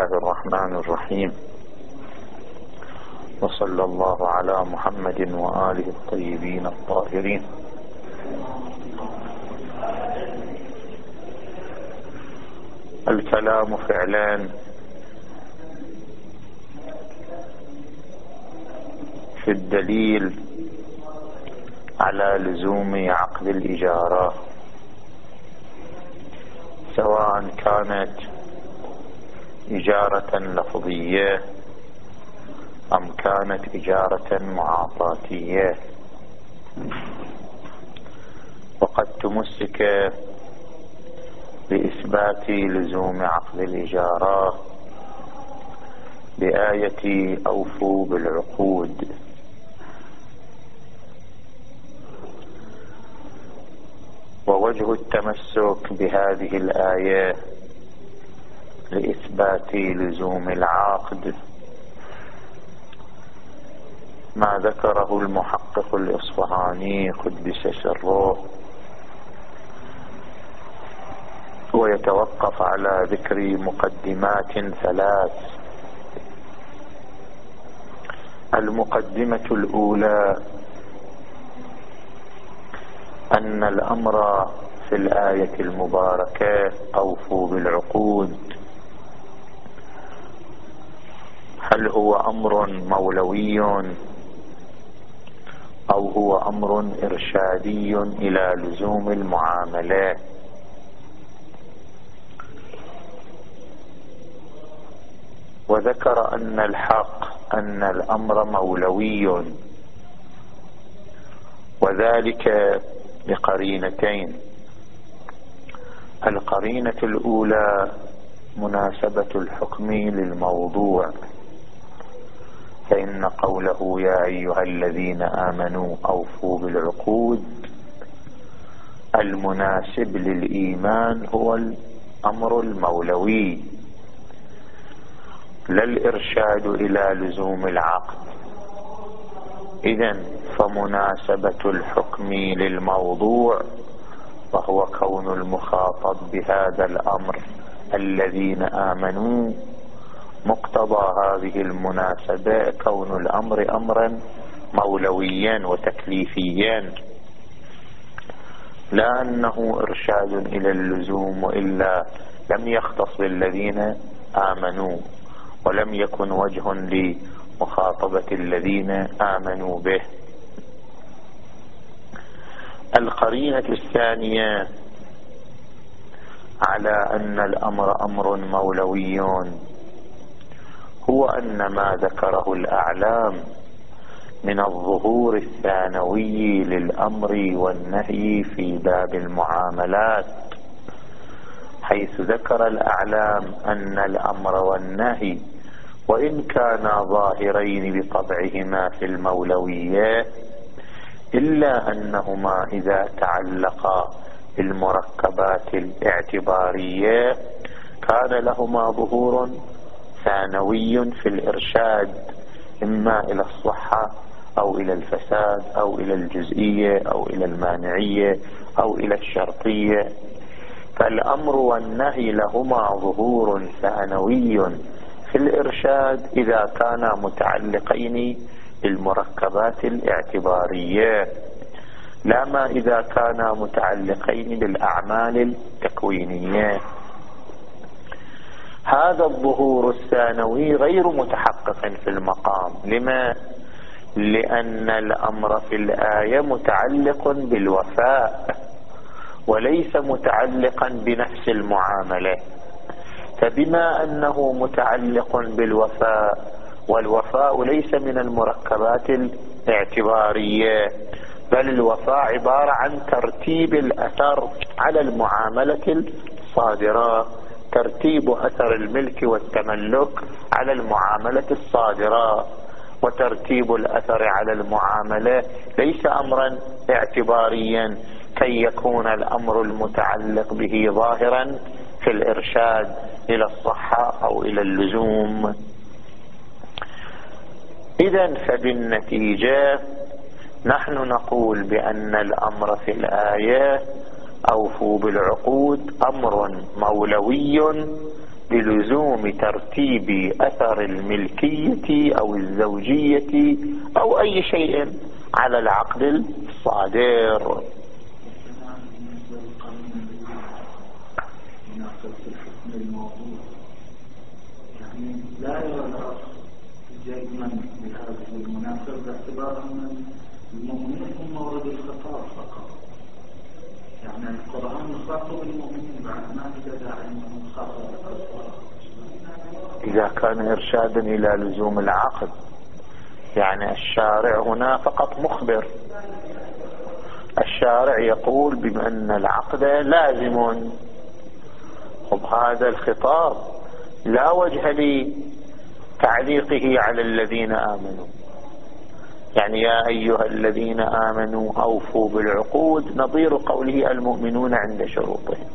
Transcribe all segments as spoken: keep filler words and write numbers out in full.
الرحمن الرحيم، وصلى الله على محمد وآله الطيبين الطاهرين. الكلام فعلان في الدليل على لزوم عقد الإجارة، سواء كانت إجارة لفظية أم كانت إجارة معاطاتية. وقد تمسك بإثبات لزوم عقد الإجارة بآية أوفوا بالعقود. ووجه التمسك بهذه الآية لإثبات لزوم العقد ما ذكره المحقق الإصفهاني قدس سره، ويتوقف على ذكر مقدمات ثلاث. المقدمة الأولى أن الأمر في الآية المباركة أوفوا بالعقود هل هو أمر مولوي أو هو أمر إرشادي إلى لزوم المعاملة؟ وذكر أن الحق أن الأمر مولوي، وذلك بقرينتين. القرينة الأولى مناسبة الحكم للموضوع، فإن قوله يا أيها الذين آمنوا أوفوا بالعقود المناسب للإيمان هو الأمر المولوي، لا الإرشاد إلى لزوم العقد. إذن فمناسبة الحكم للموضوع، وهو كون المخاطب بهذا الأمر الذين آمنوا، مقتضى هذه المناسبة كون الأمر أمرا مولويا وتكليفيا، لا أنه إرشاد إلى اللزوم، وإلا لم يختص بالذين آمنوا ولم يكن وجه لمخاطبة الذين آمنوا به. القرينة الثانية على أن الأمر أمر مولوي هو أن ما ذكره الأعلام من الظهور الثانوي للأمر والنهي في باب المعاملات، حيث ذكر الأعلام أن الأمر والنهي وإن كانا ظاهرين بطبعهما في المولوية، إلا أنهما إذا تعلقا بالمركبات الاعتبارية كان لهما ظهور ثانوي في الإرشاد، إما إلى الصحة أو إلى الفساد أو إلى الجزئية أو إلى المانعية أو إلى الشرطية. فالأمر والنهي لهما ظهور ثانوي في الإرشاد إذا كانا متعلقين بالمركبات الاعتبارية، لا ما إذا كانا متعلقين بالأعمال التكوينية. هذا الظهور الثانوي غير متحقق في المقام. لما؟ لأن الأمر في الآية متعلق بالوفاء وليس متعلقا بنفس المعاملة، فبما أنه متعلق بالوفاء والوفاء ليس من المركبات الاعتبارية، بل الوفاء عبارة عن ترتيب الأثر على المعاملة الصادرة، ترتيب أثر الملك والتملك على المعاملة الصادرة، وترتيب الأثر على المعاملة ليس أمرا اعتباريا كي يكون الأمر المتعلق به ظاهرا في الإرشاد إلى الصحة أو إلى اللزوم. إذن فبالنتيجة نحن نقول بأن الأمر في الآية أوفوا بالعقود أمر مولوي بلزوم ترتيب أثر الملكية أو الزوجية أو أي شيء على العقد الصادر. يعني لا يرى جزما بهذه المناسبة باعتبار أن المؤمنين هم مورد الخطاب فقط. يعني القرآن يخاطب المؤمنين بعد ما في داعي أنه يخاطب إذا كان إرشادا إلى لزوم العقد، يعني الشارع هنا فقط مخبر. الشارع يقول بما أن العقد لازم. خب هذا الخطاب لا وجه لتعليقه على الذين آمنوا. يعني يا أيها الذين آمنوا أوفوا بالعقود نظير قوله المؤمنون عند شروطهم،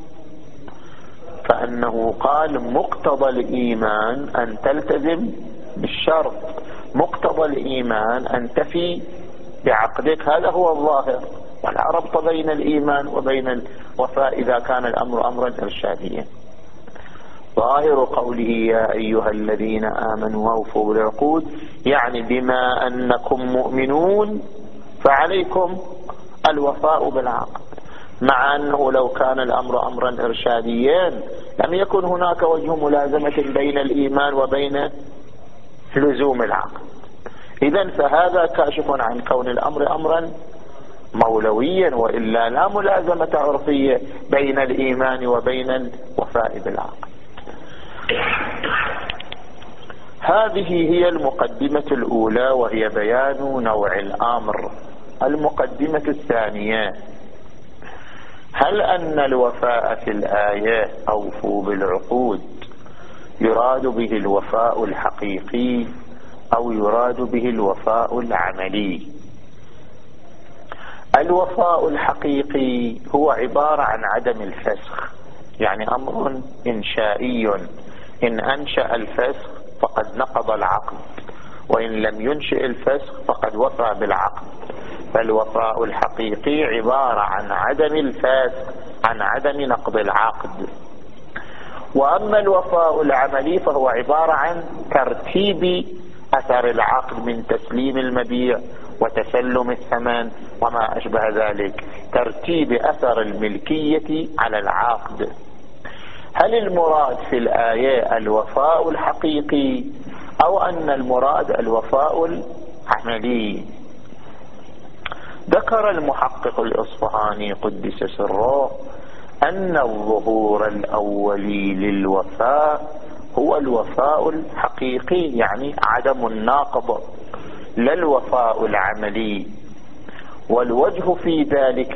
فأنه قال مقتضى الإيمان أن تلتزم بالشرط، مقتضى الإيمان أن تفي بعقدك، هذا هو الظاهر. ولا ربط بين الإيمان وبين الوفاء إذا كان الأمر أمرا إرشاديا. ظاهر قوله يا أيها الذين آمنوا أوفوا بالعقود يعني بما أنكم مؤمنون فعليكم الوفاء بالعقد، مع أنه لو كان الأمر أمرا إرشاديا لم يكن هناك وجه ملازمة بين الإيمان وبين لزوم العقد. إذن فهذا كاشف عن كون الأمر أمرا مولويا، وإلا لا ملازمة عرفية بين الإيمان وبين الوفاء بالعقد. هذه هي المقدمة الأولى وهي بيان نوع الأمر. المقدمة الثانية: هل أن الوفاء في الآية أوفوا بالعقود يراد به الوفاء الحقيقي أو يراد به الوفاء العملي؟ الوفاء الحقيقي هو عبارة عن عدم الفسخ، يعني أمر إنشائي، إن أنشأ الفسخ فقد نقض العقد، وإن لم ينشئ الفسخ فقد وفى بالعقد. فالوفاء الحقيقي عبارة عن عدم الفسخ، عن عدم نقض العقد. وأما الوفاء العملي فهو عبارة عن ترتيب أثر العقد من تسليم المبيع وتسلم الثمن وما أشبه ذلك، ترتيب أثر الملكية على العقد. هل المراد في الآية الوفاء الحقيقي أو أن المراد الوفاء العملي؟ ذكر المحقق الإصفهاني قدس سره أن الظهور الأولي للوفاء هو الوفاء الحقيقي، يعني عدم الناقض، لا الوفاء العملي. والوجه في ذلك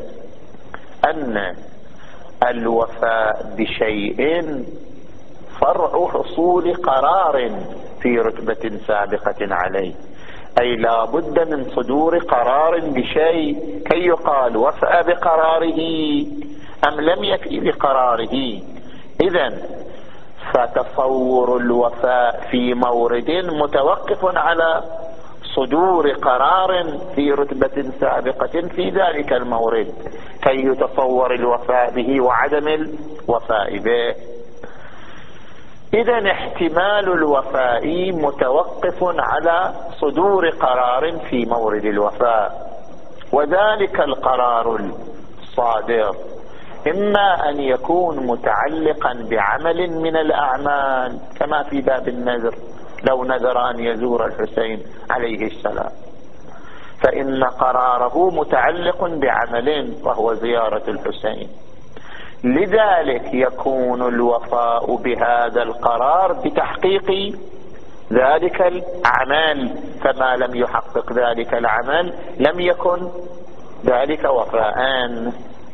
أن الوفاء بشيء فرع حصول قرار في رتبة سابقة عليه، أي لا بد من صدور قرار بشيء كي يقال وفى بقراره أم لم يفي بقراره. إذن فتصور الوفاء في مورد متوقف على صدور قرار في رتبة سابقة في ذلك المورد كي يتصور الوفاء به وعدم الوفاء به. إذن احتمال الوفاء متوقف على صدور قرار في مورد الوفاء، وذلك القرار الصادر إما أن يكون متعلقا بعمل من الأعمال كما في باب النذر، لو نذر أن يزور الحسين عليه السلام فإن قراره متعلق بعمل وهو زيارة الحسين، لذلك يكون الوفاء بهذا القرار بتحقيق ذلك العمل، فما لم يحقق ذلك العمل لم يكن ذلك وفاءً.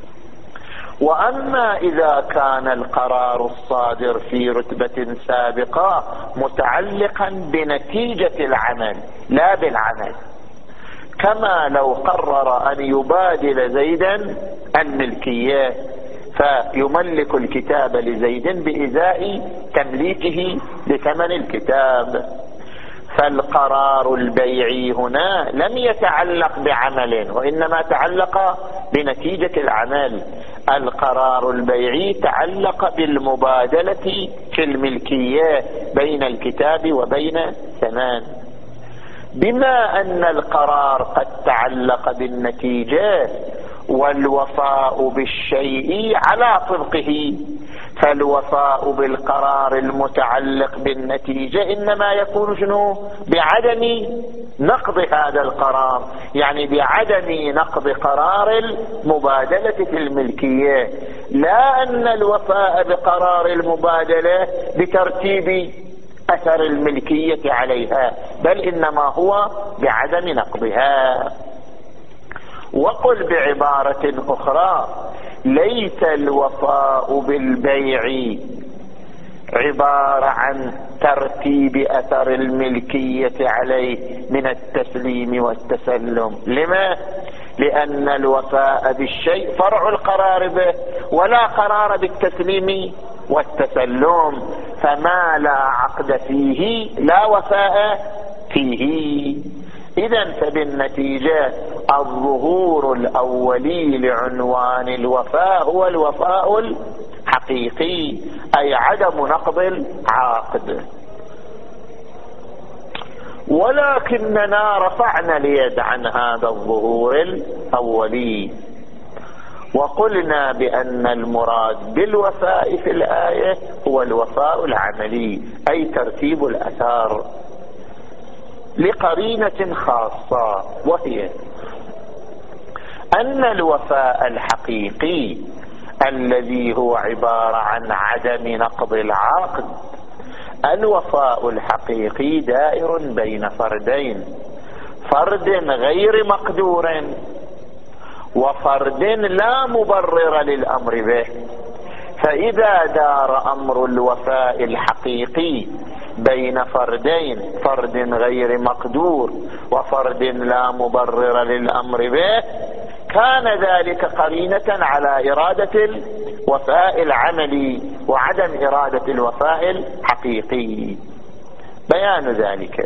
وأما إذا كان القرار الصادر في رتبة سابقة متعلقا بنتيجة العمل لا بالعمل، كما لو قرر أن يبادل زيدا الملكية فيملك الكتاب لزيد بإزاء تمليكه لثمن الكتاب، فالقرار البيعي هنا لم يتعلق بعمل وإنما تعلق بنتيجة العمل. القرار البيعي تعلق بالمبادلة في الملكية بين الكتاب وبين ثمان. بما أن القرار قد تعلق بالنتيجة والوفاء بالشيء على طبقه، فالوفاء بالقرار المتعلق بالنتيجة إنما يكون شنو؟ بعدم نقض هذا القرار، يعني بعدم نقض قرار المبادلة في الملكية، لا أن الوفاء بقرار المبادلة بترتيب أثر الملكية عليها، بل إنما هو بعدم نقضها. وقل بعبارة أخرى: ليس الوفاء بالبيع عبارة عن ترتيب أثر الملكية عليه من التسليم والتسلم. لما؟ لأن الوفاء بالشيء فرع القرار به، ولا قرار بالتسليم والتسلم، فما لا عقد فيه لا وفاء فيه. إذن فبالنتيجة الظهور الأولي لعنوان الوفاء هو الوفاء الحقيقي، أي عدم نقض العقد. ولكننا رفعنا اليد عن هذا الظهور الأولي وقلنا بأن المراد بالوفاء في الآية هو الوفاء العملي، أي ترتيب الأثار، لقرينة خاصة، وهي أن الوفاء الحقيقي الذي هو عبارة عن عدم نقض العقد، الوفاء الحقيقي دائر بين فردين: فرد غير مقدور وفرد لا مبرر للأمر به. فإذا دار أمر الوفاء الحقيقي بين فردين، فرد غير مقدور وفرد لا مبرر للأمر به، كان ذلك قرينة على إرادة الوفاء العملي وعدم إرادة الوفاء الحقيقي. بيان ذلك: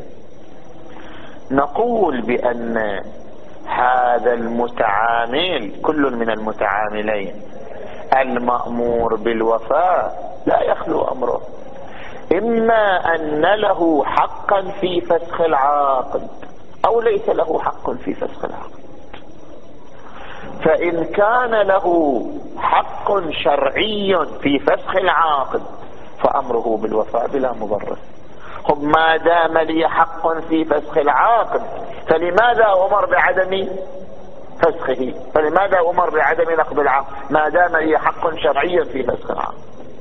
نقول بأن هذا المتعامل، كل من المتعاملين، المأمور بالوفاء لا يخلو أمره إما أن له حقا في فسخ العقد أو ليس له حق في فسخ العقد. فإن كان له حق شرعي في فسخ العقد فأمره بالوفاء بلا مبرر. خب ما دام لي حق في فسخ العقد فلماذا أمر بعدم فسخه؟ فلماذا أمر بعدم نقض العقد ما دام لي حق شرعي في فسخ العقد؟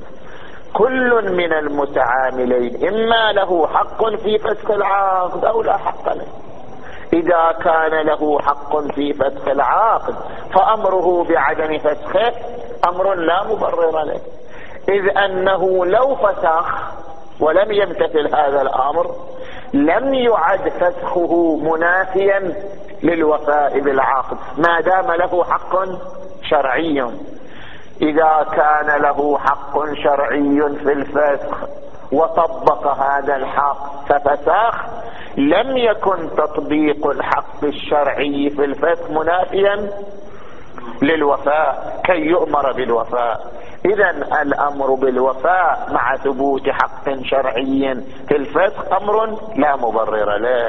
كل من المتعاملين إما له حق في فسخ العقد أو لا حق له. إذا كان له حق في فسخ العقد فأمره بعدم فسخه أمر لا مبرر له، إذ أنه لو فسخ ولم يمتثل هذا الأمر لم يعد فسخه منافيا للوفاء بالعقد ما دام له حق شرعي. إذا كان له حق شرعي في الفسخ وطبق هذا الحق ففسخ لم يكن تطبيق الحق الشرعي في الفسخ منافيا للوفاء كي يؤمر بالوفاء. إذن الأمر بالوفاء مع ثبوت حق شرعي في الفسخ أمر لا مبرر له.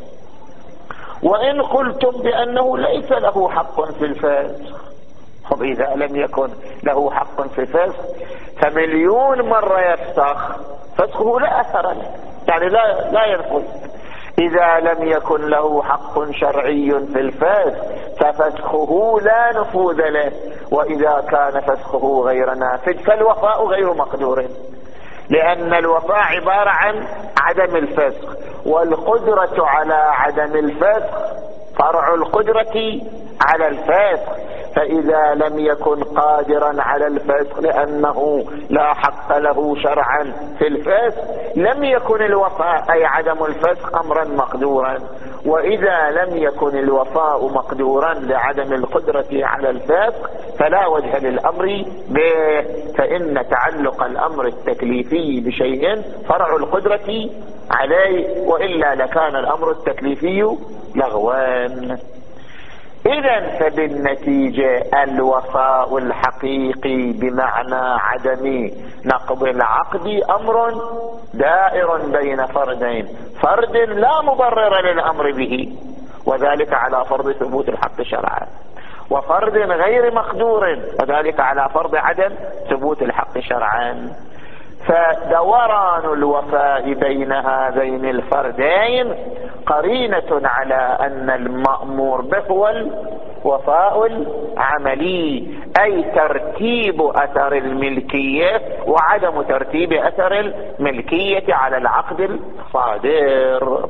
وإن قلتم بأنه ليس له حق في الفسخ، طب إذا لم يكن له حق في الفسخ فمليون مرة يفسخ فسخه لا أثر له، يعني لا لا ينفذ. إذا لم يكن له حق شرعي في الفسخ ففسخه لا نفوذ له، وإذا كان فسخه غير نافذ فالوفاء غير مقدور، لأن الوفاء عبارة عن عدم الفسخ، والقدرة على عدم الفسخ فرع القدرة على الفسخ. فإذا لم يكن قادرا على الفسخ لأنه لا حق له شرعا في الفسخ لم يكن الوفاء أي عدم الفسخ أمرا مقدورا. وإذا لم يكن الوفاء مقدورا لعدم القدرة على الفسخ فلا وجه للأمر به، فإن تعلق الأمر التكليفي بشيء فرع القدرة عليه، وإلا لكان الأمر التكليفي لغوان. إذن فبالنتيجة الوفاء الحقيقي بمعنى عدم نقض العقد أمر دائر بين فردين، فرد لا مبرر للأمر به وذلك على فرض ثبوت الحق شرعا، وفرد غير مقدور وذلك على فرض عدم ثبوت الحق شرعا. فدوران الوفاء بين هذين الفردين قرينة على أن المأمور به هو الوفاء العملي، أي ترتيب أثر الملكية وعدم ترتيب أثر الملكية على العقد الصادر.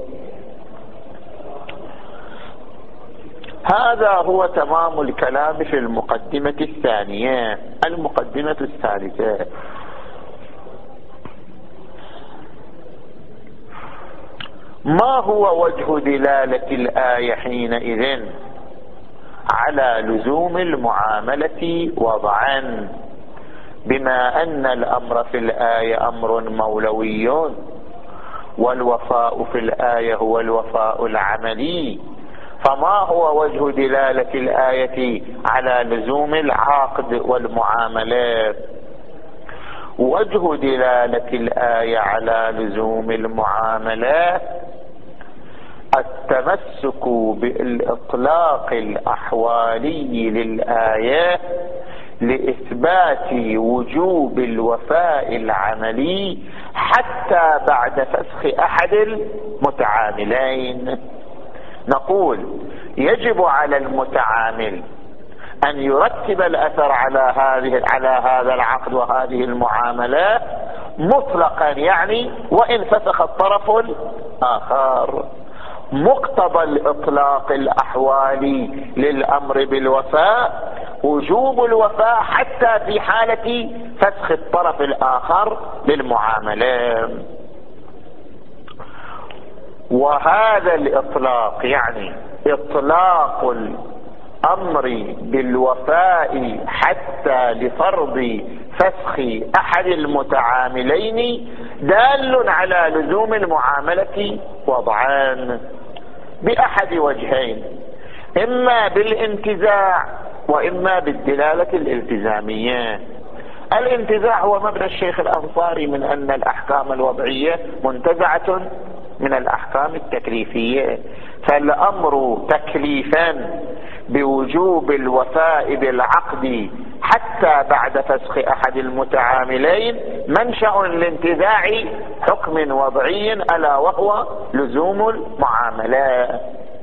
هذا هو تمام الكلام في المقدمة الثانية. المقدمة الثالثة: ما هو وجه دلالة الآية حينئذ على لزوم المعاملة وضعا، بما أن الأمر في الآية أمر مولوي والوفاء في الآية هو الوفاء العملي؟ فما هو وجه دلالة الآية على لزوم العقد والمعاملات؟ وجه دلالة الآية على لزوم المعاملات التمسك بالإطلاق الأحوالي للآية لإثبات وجوب الوفاء العملي حتى بعد فسخ أحد المتعاملين. نقول يجب على المتعامل أن يرتب الأثر على هذه على هذا العقد وهذه المعاملات مطلقا، يعني وإن فسخ الطرف الآخر. مقتضى الإطلاق الأحوالي للأمر بالوفاء وجوب الوفاء حتى في حالة فسخ الطرف الآخر للمعاملة. وهذا الإطلاق يعني إطلاق الأمر بالوفاء حتى لفرض فسخ أحد المتعاملين دال على لزوم المعاملة وضعان بأحد وجهين: إما بالانتزاع وإما بالدلالة الالتزامية. الانتزاع هو مبنى الشيخ الأنصاري من أن الأحكام الوضعية منتزعة من الأحكام التكليفية، فالأمر تكليفا بوجوب الوفاء بالعقد حتى بعد فسخ أحد المتعاملين منشأ لانتزاع حكم وضعي ألا وهو لزوم المعاملات.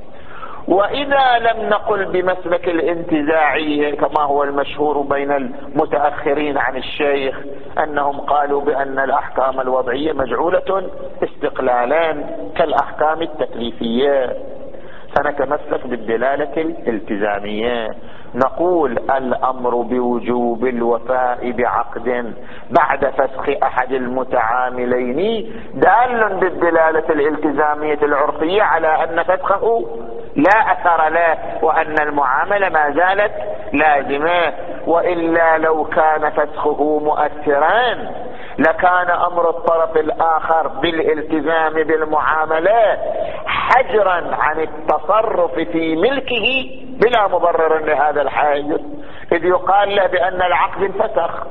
وإذا لم نقل بمسلك الانتزاعية كما هو المشهور بين المتأخرين عن الشيخ أنهم قالوا بأن الأحكام الوضعية مجعولة استقلالا كالأحكام التكليفية، فنتمسك بالدلالة الالتزامية. نقول الأمر بوجوب الوفاء بعقد بعد فسخ أحد المتعاملين دال بالدلالة الالتزامية العرفية على أن فسخه لا أثر له وأن المعاملة ما زالت لازمة، وإلا لو كان فسخه مؤثرا لكان أمر الطرف الآخر بالالتزام بالمعاملة حجرا عن التصرف في ملكه بلا مبرر لهذا الحاجز، إذ يقال له بأن العقد انفسخ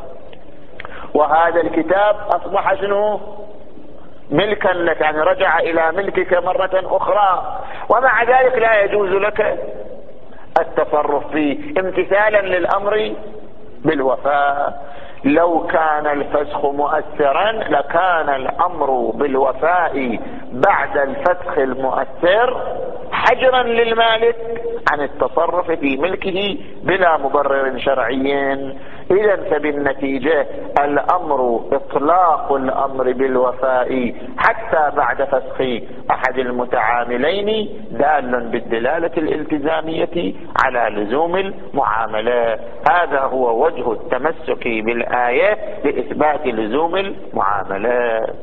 وهذا الكتاب أصبح شنو؟ ملكا لك، يعني رجع إلى ملكك مرة أخرى، ومع ذلك لا يجوز لك التصرف فيه امتثالا للأمر بالوفاء. لو كان الفسخ مؤثرا لكان الأمر بالوفاء بعد الفسخ المؤثر حجرا للمالك عن التصرف في ملكه بلا مبرر شرعي. إذن فبالنتيجة الأمر إطلاق الأمر بالوفاء حتى بعد فسخ أحد المتعاملين دال بالدلالة الالتزامية على لزوم المعاملات. هذا هو وجه التمسك بالآية لإثبات لزوم المعاملات.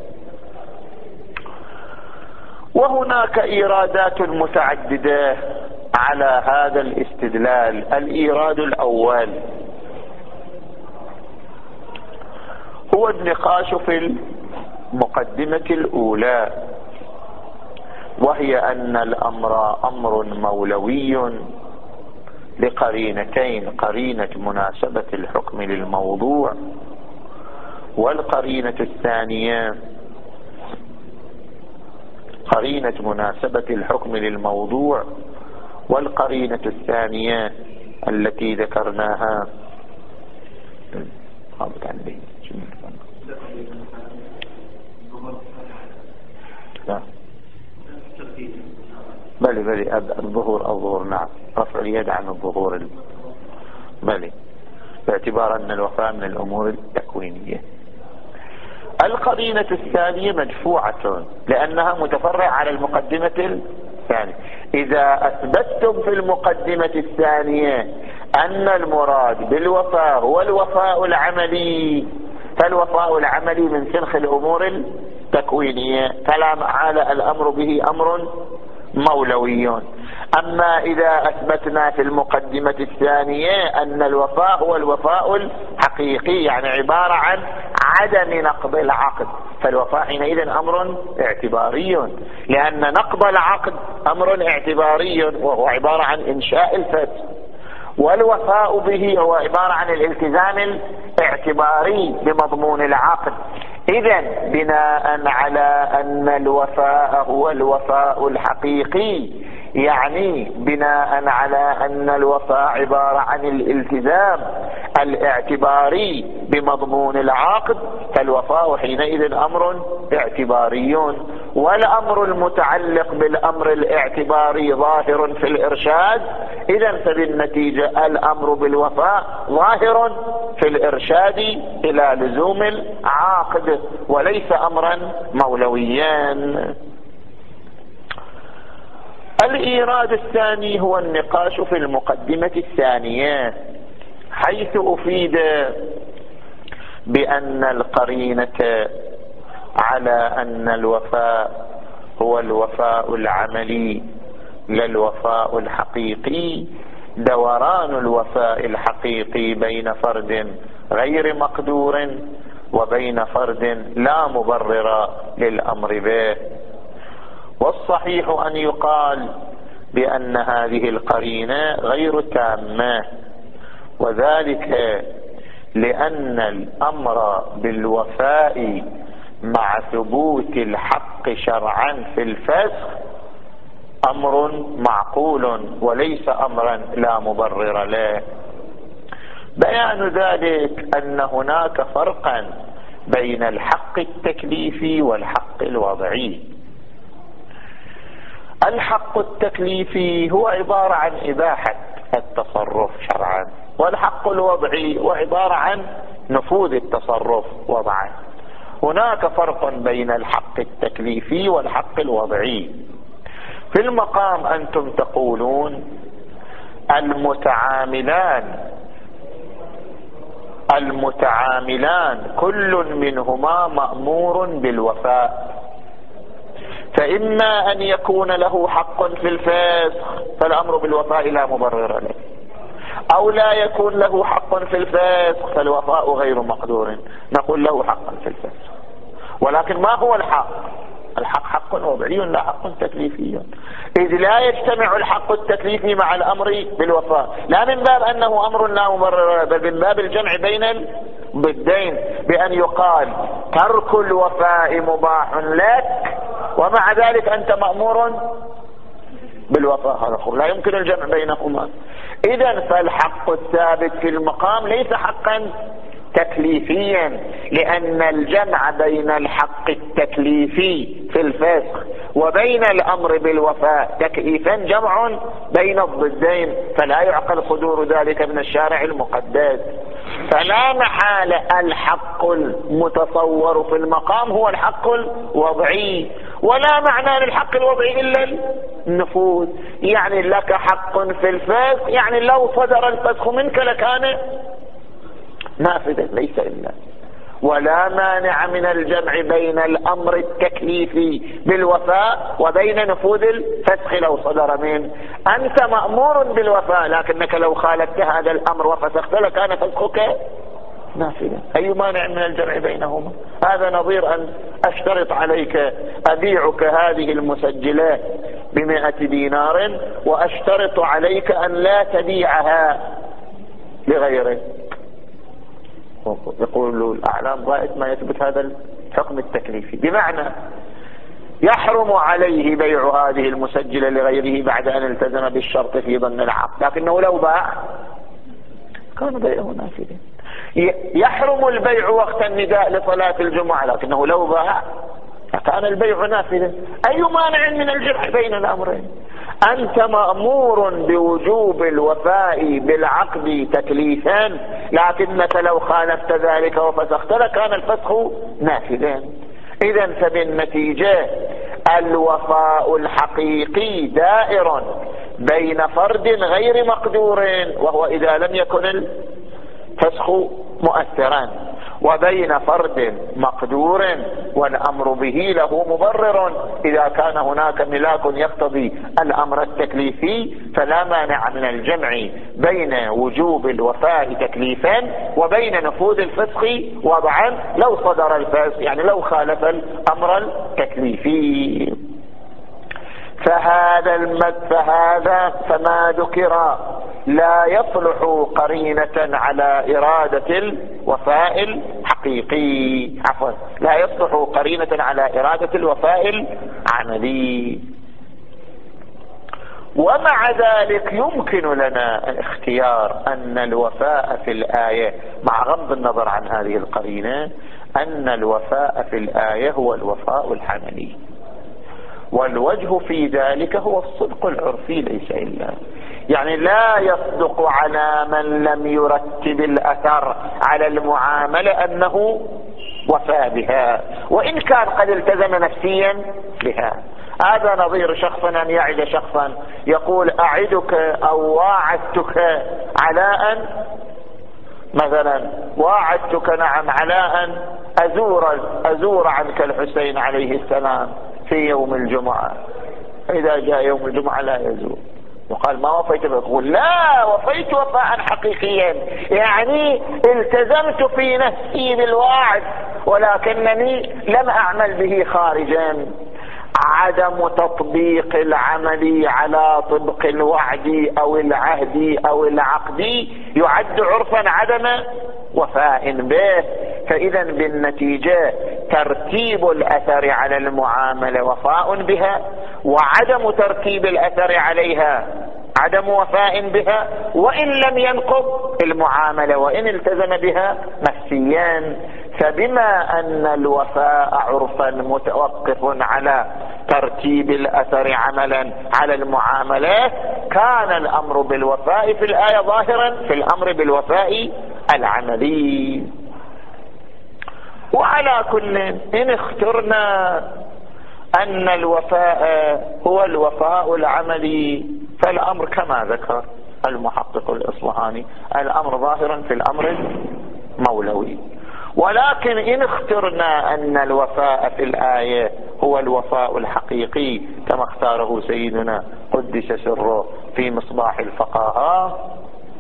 وهناك إيرادات متعددة على هذا الاستدلال. الإيراد الأول هو النقاش في المقدمة الأولى، وهي أن الأمر أمر مولوي لقرينتين: قرينة مناسبة الحكم للموضوع، والقرينة الثانية قرينة مناسبة الحكم للموضوع والقرينة الثانية التي ذكرناها. خابت عندي لا بلي بلي الظهور الظهور نعم، رفع اليد عن الظهور بلي، باعتبار أن الوفاء من الأمور التكوينية. القرينة الثانية مدفوعة لأنها متفرع على المقدمة الثانية. إذا أثبتتم في المقدمة الثانية أن المراد بالوفاء هو الوفاء العملي، فالوفاء العملي من سنخ الأمور التكوينية، فلا محالة الأمر به أمر مولوي. أما إذا أثبتنا في المقدمة الثانية أن الوفاء هو الوفاء الحقيقي، يعني عبارة عن عدم نقض العقد، فالوفاء حينئذ أمر اعتباري، لأن نقض العقد أمر اعتباري وهو عبارة عن إنشاء الفسخ، والوفاء به هو عبارة عن الالتزام الاعتباري بمضمون العقد. إذن بناء على أن الوفاء هو الوفاء الحقيقي، يعني بناء على أن الوفاء عبارة عن الالتزام الاعتباري بمضمون العقد، فالوفاء حينئذ أمر اعتباري. والأمر المتعلق بالأمر الاعتباري ظاهر في الإرشاد، إذن فبالنتيجة الأمر بالوفاء ظاهر في الإرشاد إلى لزوم العاقد وليس أمرا مولويا. الإيراد الثاني هو النقاش في المقدمة الثانية، حيث أفيد بأن القرينة على أن الوفاء هو الوفاء العملي لا الوفاء الحقيقي، دوران الوفاء الحقيقي بين فرد غير مقدور وبين فرد لا مبرر للأمر به. والصحيح أن يقال بأن هذه القرينة غير تامة، وذلك لأن الأمر بالوفاء مع ثبوت الحق شرعا في الفسخ أمر معقول وليس أمرا لا مبرر له. بيان ذلك أن هناك فرقا بين الحق التكليفي والحق الوضعي. الحق التكليفي هو عبارة عن إباحة التصرف شرعا، والحق الوضعي هو عبارة عن نفوذ التصرف وضعا. هناك فرق بين الحق التكليفي والحق الوضعي. في المقام أنتم تقولون المتعاملان المتعاملان كل منهما مأمور بالوفاء، فإما أن يكون له حق في الفسخ فالأمر بالوفاء لا مبرر له، أو لا يكون له حق في الفسخ فالوفاء غير مقدور، نقول له حق في الفسخ. ولكن ما هو الحق؟ الحق حق وضعي لا حق تكليفي، إذ لا يجتمع الحق التكليفي مع الأمر بالوفاء، لا من باب أنه أمر لا مبرر بل من باب الجمع بين الضدين، بأن يقال ترك الوفاء مباح لك ومع ذلك أنت مأمور بالوفاء، هذا لا يمكن الجمع بينهما. إذن فالحق الثابت في المقام ليس حقا تكليفيا، لأن الجمع بين الحق التكليفي في الفسخ وبين الأمر بالوفاء تكليفا جمع بين الضدين، فلا يعقل صدور ذلك من الشارع المقدس. فلا محالة الحق المتصور في المقام هو الحق الوضعي، ولا معنى للحق الوضعي إلا النفوذ. يعني لك حق في الفسخ، يعني لو صدر الفسخ منك لكان نافذا ليس إلا. ولا مانع من الجمع بين الأمر التكليفي بالوفاء وبين نفوذ الفسخ لو صدر منه. أنت مأمور بالوفاء، لكنك لو خالفت هذا الأمر وفسخت لكان فسخك نافذا. أي مانع من الجمع بينهما؟ هذا نظير أن أشترط عليك أبيعك هذه المسجلات بمئة دينار وأشترط عليك أن لا تبيعها لغيرك. يقول الأعلام ضائت ما يثبت هذا الحكم التكليفي، بمعنى يحرم عليه بيع هذه المسجلة لغيره بعد أن التزم بالشرط في ضمن العقد، لكنه لو باع كان بيعه نافذا. يحرم البيع وقت النداء لصلاة الجمعة، لكنه لو باع كان البيع نافذا. أي مانع من الجمع بين الأمرين؟ أنت مأمور بوجوب الوفاء بالعقد تكليفا، لكنك لو خالفت ذلك وفسخت لكان الفسخ نافذا. إذا فبالنتيجة الوفاء الحقيقي دائر بين فرد غير مقدور، وهو إذا لم يكن الفسخ مؤثرا، وبين فرد مقدور والأمر به له مبرر. إذا كان هناك ملاك يقتضي الأمر التكليفي فلا مانع من الجمع بين وجوب الوفاء تكليفا وبين نفوذ الفسخ وضعا لو صدر الفسخ، يعني لو خالف الأمر التكليفي. فهذا المد فهذا فما ذكر لا يصلح قرينة على إرادة الوفاء الحقيقي، عفوا لا يصلح قرينة على إرادة الوفاء العملي. ومع ذلك يمكن لنا اختيار أن الوفاء في الآية، مع غض النظر عن هذه القرينة، أن الوفاء في الآية هو الوفاء العملي، والوجه في ذلك هو الصدق العرفي ليس إلا، يعني لا يصدق على من لم يرتب الأثر على المعاملة أنه وفى بها وإن كان قد التزم نفسيا بها. هذا نظير شخص أن يعد شخصا يقول أعدك أو واعدتك على أن مثلا واعدتك نعم على أن أزور, أزور عنك الحسين عليه السلام في يوم الجمعة، إذا جاء يوم الجمعة لا يزور، وقال ما وفيت به، يقول لا وفيت وفاء حقيقيا، يعني التزمت في نفسي بالوعد ولكنني لم أعمل به خارجا. عدم تطبيق العمل على طبق الوعد أو العهد أو العقد يعد عرفا عدم وفاء به. فإذا بالنتيجة ترتيب الأثر على المعاملة وفاء بها، وعدم ترتيب الأثر عليها عدم وفاء بها، وإن لم ينقض المعاملة وإن التزم بها نفسيا. فبما أن الوفاء عرفا متوقف على ترتيب الأثر عملا على المعاملة، كان الأمر بالوفاء في الآية ظاهرا في الأمر بالوفاء العملي. وعلى كل إن اخترنا أن الوفاء هو الوفاء العملي فالأمر كما ذكر المحقق الإصفهاني الأمر ظاهرا في الأمر المولوي. ولكن إن اخترنا أن الوفاء في الآية هو الوفاء الحقيقي كما اختاره سيدنا قدس سره في مصباح الفقهاء،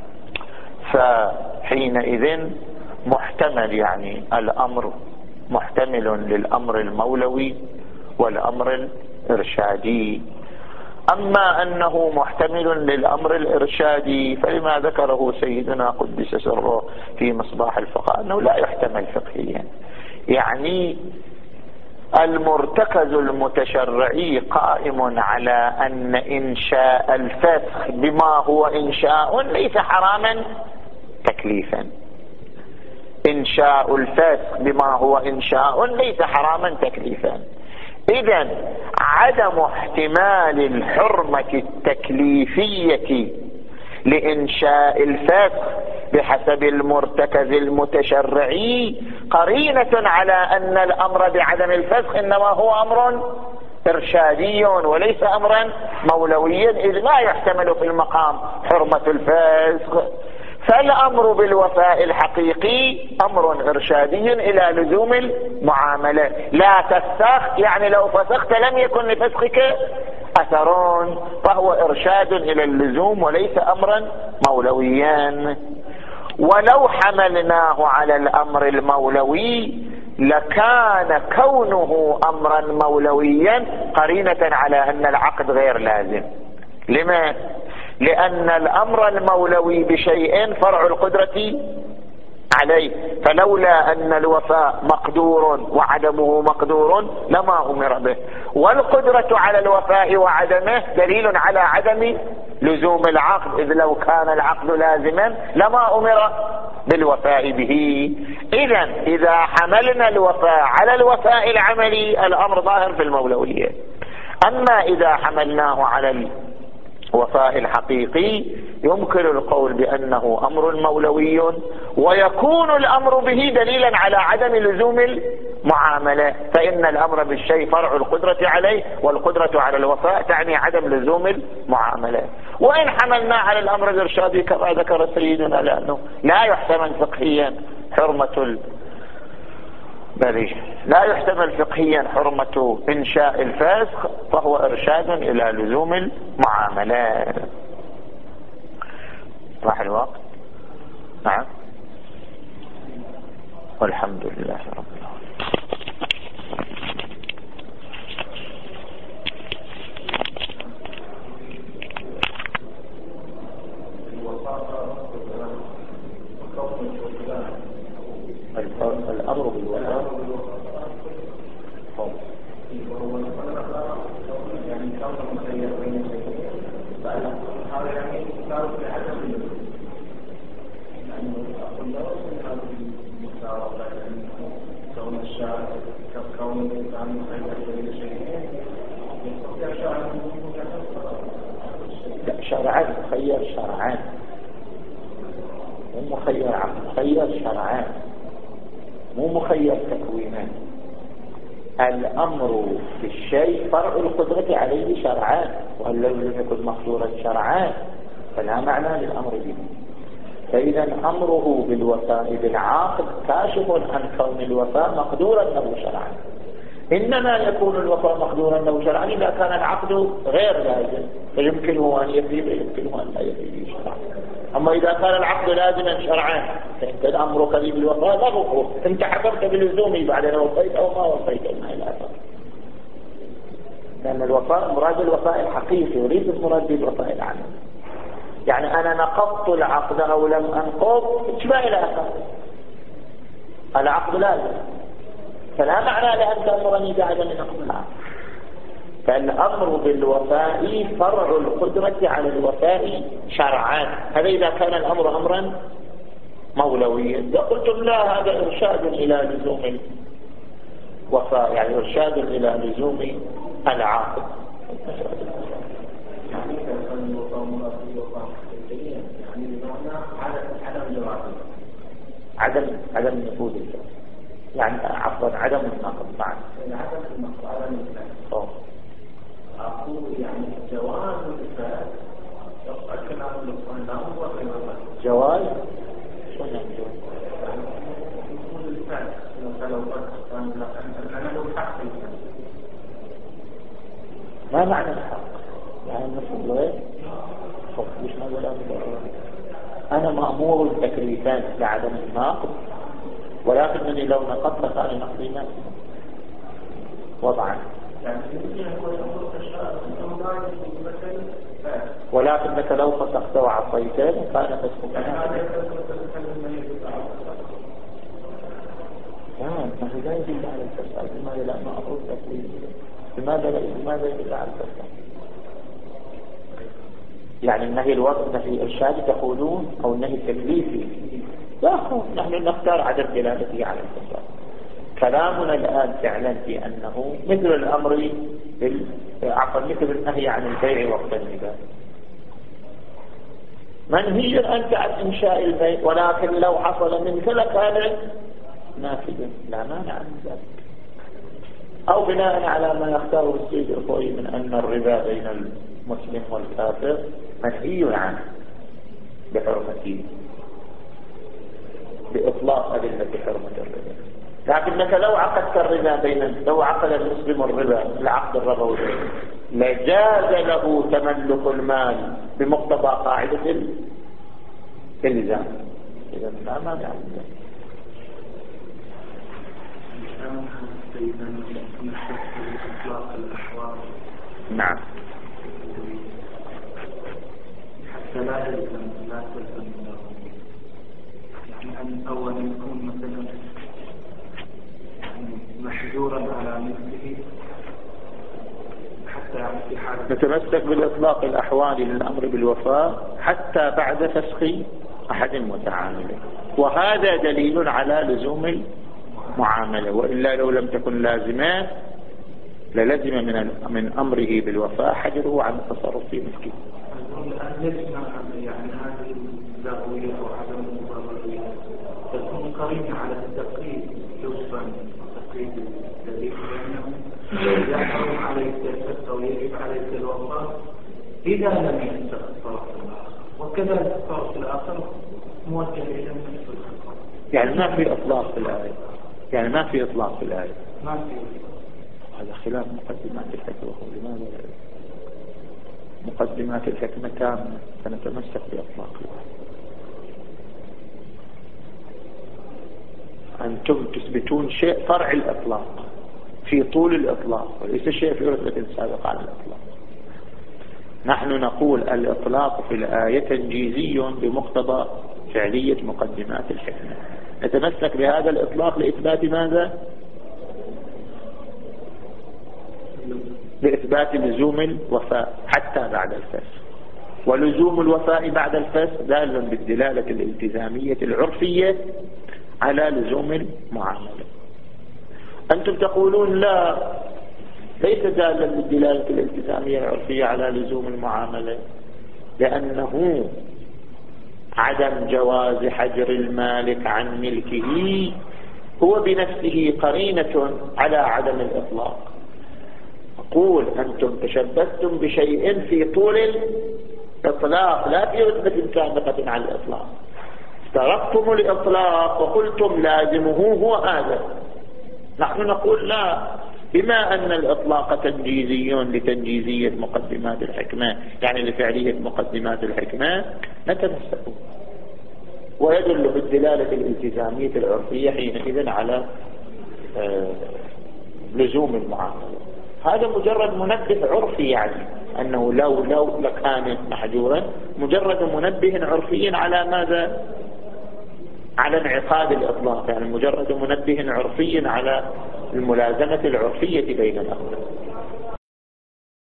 فحينئذ محتمل، يعني الأمر محتمل للأمر المولوي والأمر الإرشادي. أما أنه محتمل للأمر الإرشادي فلما ذكره سيدنا قدس سره في مصباح الفقهاء أنه لا يحتمل فقهيا، يعني المرتكز المتشرعي قائم على أن إنشاء الفسخ بما هو إنشاء ليس حراما تكليفا، إنشاء الفسخ بما هو إنشاء ليس حراما تكليفا. إذن عدم احتمال الحرمة التكليفية لإنشاء الفسخ بحسب المرتكز المتشرعي قرينة على أن الأمر بعدم الفسخ إنما هو أمر إرشادي وليس أمرا مولويا، إذ لا يحتمل في المقام حرمة الفسخ. فالأمر بالوفاء الحقيقي أمر إرشادي إلى لزوم المعاملة، لا تفسخ، يعني لو فسخت لم يكن لفسخك أثرون، فهو إرشاد إلى اللزوم وليس أمرا مولويا. ولو حملناه على الأمر المولوي لكان كونه أمرا مولويا قرينة على أن العقد غير لازم. لما؟ لأن الأمر المولوي بشيء فرع القدرة عليه، فلولا أن الوفاء مقدور وعدمه مقدور لما أمر به، والقدرة على الوفاء وعدمه دليل على عدم لزوم العقد، إذ لو كان العقد لازما لما أمر بالوفاء به. إذن إذا حملنا الوفاء على الوفاء العملي الأمر ظاهر في المولوية، أما إذا حملناه على الوفاء الحقيقي يمكن القول بأنه أمر مولوي، ويكون الأمر به دليلا على عدم لزوم المعاملة، فإن الأمر بالشيء فرع القدرة عليه، والقدرة على الوفاء تعني عدم لزوم المعاملة. وإن حملنا على الأمر الإرشادي كما ذكر سيدنا لأنه لا يحتمل فقهيا حرمة ال... بلي لا يحتمل فقهيا حرمة إنشاء الفسخ، فهو إرشاد إلى لزوم المعاملات. راح الوقت. نعم، والحمد لله رب العالمين. الأمر بالوفاء شرعان مخير شرعان مو مخير عقل، مخير شرعان مو مخير تكوينان. الأمر في الشيء فرع القدرة عليه شرعان، وهل لم يكن مقدورا شرعان فلا معنى للأمر به. فإذا أمره بالوفاء بالعاقد كاشف عن كون الوفاء مقدورا له شرعا. إنما يكون الوفاء مقدورا له شرعا إذا كان العقد غير لازم، فيمكنه أن يفي ويمكنه أن لا يفي شرعا. أما إذا كان العقد لازما شرعا فإنت أمرك لي بالوفاء لا غفور، أنت حكمت بلزومي بعد أن وفيت أو ما وفيت ما إلى آخره. لأن الوفاء مراد الوفاء الحقيقي وليس المراد بالوفاء العام. يعني أنا نقضت العقد أو لم أنقض اتباع إلى آخره، العقد لازم، فلا معنى لأن تأمرني بعدم نقض العقد. فالأمر بالوفاء فرع القدرة على الوفاء شرعا. هذا إذا كان الأمر أمرا مولويا. إذا قلتم لا هذا إرشاد إلى لزوم الوفاء، يعني إرشاد إلى لزوم العقد. عدم عدم نفوذ الفعل، يعني عفوا عدم النقض معا. عدم النقض عدم الفعل. أقول يعني جواز الفعل يؤكد على النقض لا هو جواز. شو يعني جواز؟ يعني نفوذ الفعل لو كان أنا له حق الفعل. ما معنى الحق؟ يعني النفوذ غير؟ مش ماذا أنا مأمور التكليفات لعدم النقض، ولكنني لو نقضت كان نقضي نفسي وضعا، ولكنك لو فسخت وعصيتين كان فسخك لا ما هي لا يدل على الفساد. لماذا لا مأمور التكليف؟ لماذا لا لماذا يدل على الفساد؟ يعني النهي الوصف نهي إرشادي تقولون أو النهي التكليفي؟ لا، نحن نختار عدم دلالته على الفساد. كلامنا الآن فعلا في أنه مثل الأمر عفوا مثل النهي عن البيع وقت الربا، منهي أنت عن إنشاء البيع، ولكن لو حصل منك لكان نافذا، لا مانع من ذلك. أو بناء على ما يختاره السيد الخوي من أن الربا بين المسلم والكافر منهي عنه بحرمته بإطلاق أدلة حرمة الربا. لكنك لو عقدت الربا بين لو عقد المسلم الربا العقد الربوي لجاز له تملك المال بمقتضى قاعدة الإلزام. إذا لا مانع من ذلك. نعم. حتى لا يلزم لا تلزم يعني أن أولا يكون مثلا محجورا على مثله حتى يعني في حالة نتمسك بالإطلاق الأحوالي للأمر بالوفاء حتى بعد فسخ أحد متعامله، وهذا دليل على لزوم المعاملة، وإلا لو لم تكن لازمة للزم من من أمره بالوفاء حجره عن التصرف في ملكه. يعني هذه الزاوية أو عدم المضارية تكون قريبة على التقييد جزءا تقييد الدليل لأنه يحرم عليك أو يجب عليك الوفاء إذا لم ينسخ الطرف الآخر، وكذلك الطرف الآخر موجه إلى نفس الخطأ. يعني ما في إطلاق في الآية، يعني ما في إطلاق في الآية، ما في. هذا خلاف مقدمات الحكمة. لماذا؟ مقدمات الحكمة تامة، فنتمسك بإطلاق الآية. أنتم تثبتون شيء فرع الإطلاق في طول الإطلاق، وليس شيء في رتبة سابقة على الإطلاق. نحن نقول الإطلاق في الآية تنجيزي بمقتضى فعلية مقدمات الحكمة، نتمسك بهذا الإطلاق لإثبات ماذا؟ لإثبات لزوم الوفاء حتى بعد الفسخ، ولزوم الوفاء بعد الفسخ دال بالدلالة الالتزامية العرفية على لزوم المعاملة. أنتم تقولون لا، ليس دالا بالدلالة الالتزامية العرفية على لزوم المعاملة، لأنه عدم جواز حجر المالك عن ملكه هو بنفسه قرينة على عدم الإطلاق. أقول أنتم تشبثتم بشيء في طول الإطلاق لا في رتبة سابقة على الإطلاق، تركتم الإطلاق وقلتم لازمه هو هذا. نحن نقول لا، بما أن الإطلاق تنجيزي لتنجيزية مقدمات الحكمة، يعني لفعلية مقدمات الحكمة، نتمسك، ويدل بالدلالة الالتزامية العرفية حينئذ على آه لزوم المعاملة. هذا مجرد منبه عرفي، يعني أنه لو لو لكان محجورا، مجرد منبه عرفي على ماذا؟ على انعقاد الإطلاق، يعني مجرد منبه عرفي على الملازمة العرفية بين الأمرين.